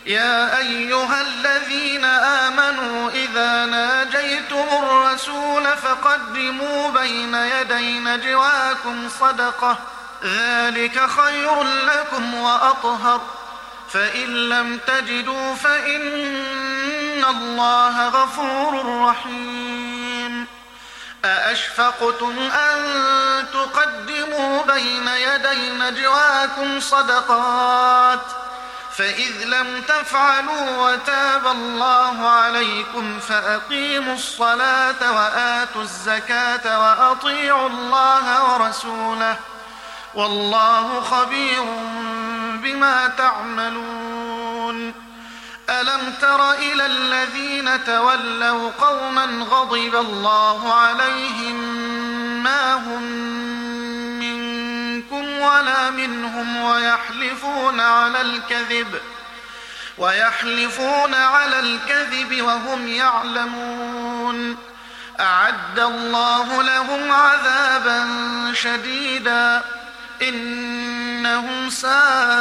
يا أيها الذين آمنوا إذا ناجيتم الرسول فقدموا بين يدي نجواكم صدقة ذلك خير لكم وأطهر فإن لم تجدوا فإن الله غفور رحيم أأشفقتم أن تقدموا بين يدي نجواكم صدقات فإذ لم تفعلوا وتاب الله عليكم فأقيموا الصلاة وآتوا الزكاة وأطيعوا الله ورسوله والله خبير بما تعملون ألم تر إلى الذين تولوا قوما غضب الله عليهم ما هم منكم ولا منهم ويحلفون على الكذب وهم يعلمون أعد الله لهم عذابا شديدا إنهم ساء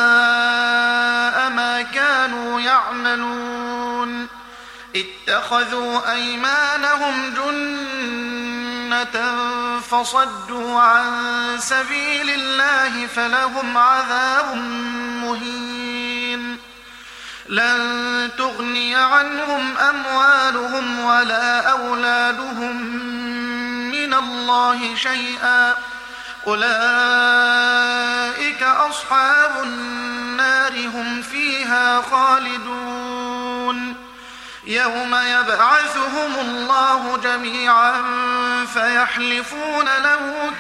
ما كانوا يعملون اتخذوا أيمانهم جنة فصدوا عن سبيل الله فلهم عذاب مهين لن تغني عنهم أموالهم ولا أولادهم من الله شيئا أولئك أصحاب النار هم فيها خالدون يوم يبعثهم الله جميعا فيحلفون له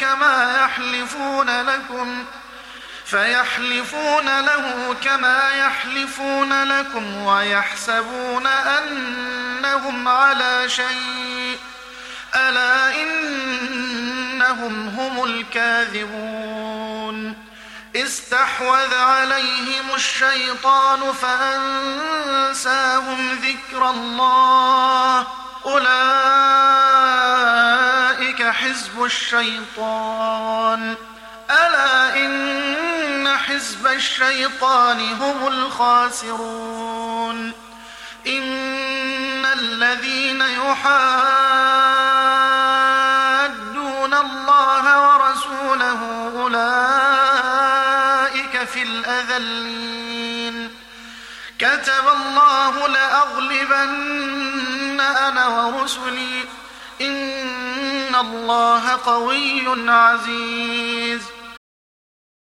كما يحلفون لكم ويحسبون أنهم على شيء ألا إنهم هم الكاذبون استحوذ عليهم الشيطان فأنساهم ذكر الله أولئك حزب الشيطان ألا إن حزب الشيطان هم الخاسرون إن الذين يحادون الله ورسوله أولئك في الأذلين كتب الله لأغلبن أنا ورسلي إن الله قوي عزيز